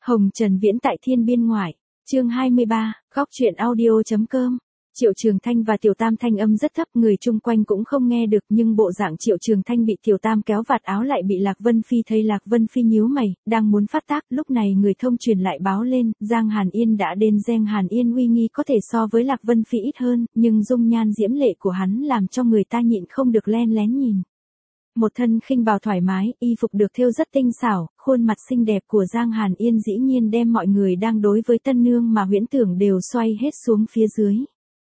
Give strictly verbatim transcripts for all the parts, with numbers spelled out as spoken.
Hồng Trần Viễn tại Thiên Biên Ngoại, chương hai mươi ba, góc truyện audio.com. Triệu Trường Thanh và Tiểu Tam thanh âm rất thấp, người chung quanh cũng không nghe được, nhưng bộ dạng Triệu Trường Thanh bị Tiểu Tam kéo vạt áo lại bị Lạc Vân Phi thấy. Lạc Vân Phi nhíu mày, đang muốn phát tác, lúc này người thông truyền lại báo lên, Giang Hàn Yên đã đến. Giang Hàn Yên uy nghi có thể so với Lạc Vân Phi ít hơn, nhưng dung nhan diễm lệ của hắn làm cho người ta nhịn không được len lén nhìn. Một thân khinh bào thoải mái, y phục được thêu rất tinh xảo, khuôn mặt xinh đẹp của Giang Hàn Yên dĩ nhiên đem mọi người đang đối với tân nương mà huyễn tưởng đều xoay hết xuống phía dưới.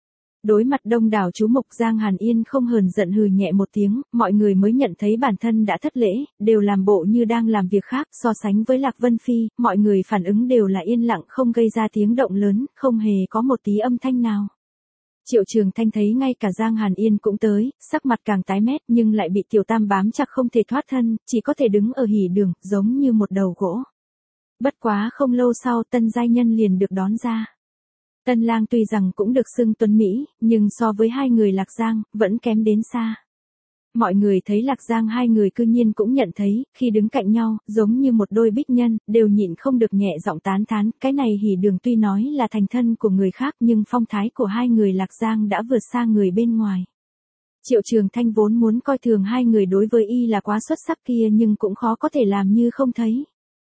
Đối mặt đông đảo chú mục, Giang Hàn Yên không hờn giận hừ nhẹ một tiếng, mọi người mới nhận thấy bản thân đã thất lễ, đều làm bộ như đang làm việc khác. So sánh với Lạc Vân Phi, mọi người phản ứng đều là yên lặng, không gây ra tiếng động lớn, không hề có một tí âm thanh nào. Triệu Trường Thanh thấy ngay cả Giang Hàn Yên cũng tới, sắc mặt càng tái mét nhưng lại bị Tiểu Tam bám chặt không thể thoát thân, chỉ có thể đứng ở hỉ đường, giống như một đầu gỗ. Bất quá không lâu sau tân giai nhân liền được đón ra. Tân lang tuy rằng cũng được xưng tuấn Mỹ, nhưng so với hai người Lạc Giang, vẫn kém đến xa. Mọi người thấy Lạc Giang hai người cư nhiên cũng nhận thấy, khi đứng cạnh nhau, giống như một đôi bích nhân, đều nhịn không được nhẹ giọng tán thán, cái này hỉ đường tuy nói là thành thân của người khác nhưng phong thái của hai người Lạc Giang đã vượt xa người bên ngoài. Triệu Trường Thanh vốn muốn coi thường hai người đối với y là quá xuất sắc kia nhưng cũng khó có thể làm như không thấy.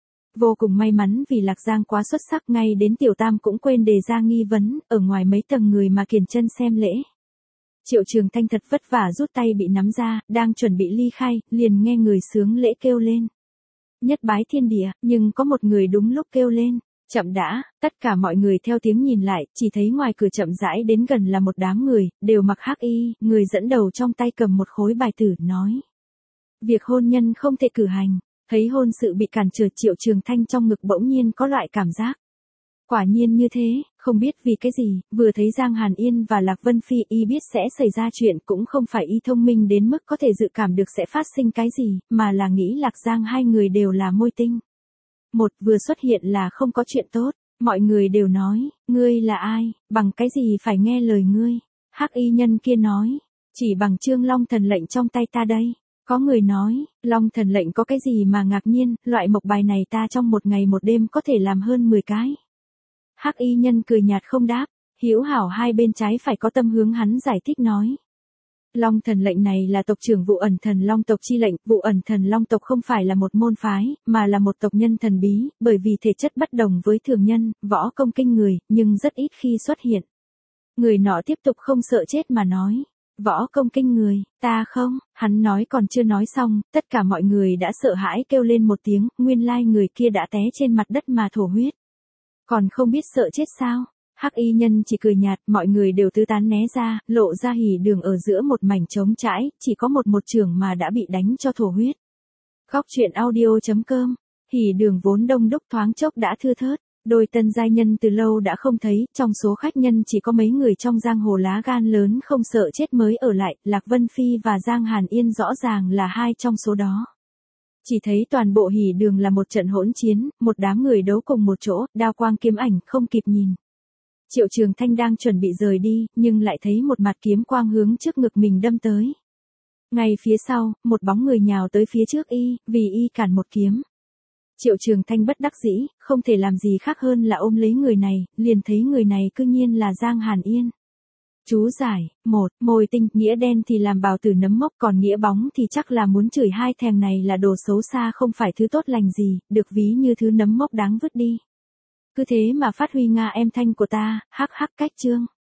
Vô cùng may mắn vì Lạc Giang quá xuất sắc, ngay đến Tiểu Tam cũng quên đề ra nghi vấn, ở ngoài mấy tầng người mà kiền chân xem lễ. Triệu Trường Thanh thật vất vả rút tay bị nắm ra, đang chuẩn bị ly khai, liền nghe người sướng lễ kêu lên. Nhất bái thiên địa, nhưng có một người đúng lúc kêu lên. Chậm đã, tất cả mọi người theo tiếng nhìn lại, chỉ thấy ngoài cửa chậm rãi đến gần là một đám người, đều mặc hắc y, người dẫn đầu trong tay cầm một khối bài tử, nói. Việc hôn nhân không thể cử hành, thấy hôn sự bị cản trở, Triệu Trường Thanh trong ngực bỗng nhiên có loại cảm giác. Quả nhiên như thế, không biết vì cái gì, vừa thấy Giang Hàn Yên và Lạc Vân Phi y biết sẽ xảy ra chuyện, cũng không phải y thông minh đến mức có thể dự cảm được sẽ phát sinh cái gì, mà là nghĩ Lạc Giang hai người đều là môi tinh. Một vừa xuất hiện là không có chuyện tốt, mọi người đều nói, ngươi là ai, bằng cái gì phải nghe lời ngươi. Hắc y nhân kia nói, chỉ bằng Trương Long thần lệnh trong tay ta đây. Có người nói, Long thần lệnh có cái gì mà ngạc nhiên, loại mộc bài này ta trong một ngày một đêm có thể làm hơn mười cái. Hắc y nhân cười nhạt không đáp, hữu hảo hai bên trái phải có tâm hướng hắn giải thích nói. Long thần lệnh này là tộc trưởng Vụ Ẩn Thần Long tộc chi lệnh, Vụ Ẩn Thần Long tộc không phải là một môn phái, mà là một tộc nhân thần bí, bởi vì thể chất bất đồng với thường nhân, võ công kinh người, nhưng rất ít khi xuất hiện. Người nọ tiếp tục không sợ chết mà nói. Võ công kinh người, ta không, hắn nói còn chưa nói xong, tất cả mọi người đã sợ hãi kêu lên một tiếng, nguyên lai người kia đã té trên mặt đất mà thổ huyết. Còn không biết sợ chết sao? Hắc y nhân chỉ cười nhạt, mọi người đều tứ tán né ra, lộ ra hỉ đường ở giữa một mảnh trống trải, chỉ có một một trưởng mà đã bị đánh cho thổ huyết. Góc truyện audio.com, hỉ đường vốn đông đúc thoáng chốc đã thưa thớt. Đôi tân giai nhân từ lâu đã không thấy, trong số khách nhân chỉ có mấy người trong giang hồ lá gan lớn không sợ chết mới ở lại, Lạc Vân Phi và Giang Hàn Yên rõ ràng là hai trong số đó. Chỉ thấy toàn bộ hỉ đường là một trận hỗn chiến, một đám người đấu cùng một chỗ, đao quang kiếm ảnh không kịp nhìn. Triệu Trường Thanh đang chuẩn bị rời đi, nhưng lại thấy một mặt kiếm quang hướng trước ngực mình đâm tới. Ngay phía sau, một bóng người nhào tới phía trước y, vì y cản một kiếm. Triệu Trường Thanh bất đắc dĩ, không thể làm gì khác hơn là ôm lấy người này, liền thấy người này cư nhiên là Giang Hàn Yên. Chú giải, một, môi tinh, nghĩa đen thì làm bào tử nấm mốc, còn nghĩa bóng thì chắc là muốn chửi hai thèm này là đồ xấu xa không phải thứ tốt lành gì, được ví như thứ nấm mốc đáng vứt đi. Cứ thế mà phát huy nga em thanh của ta, hắc hắc cách chương.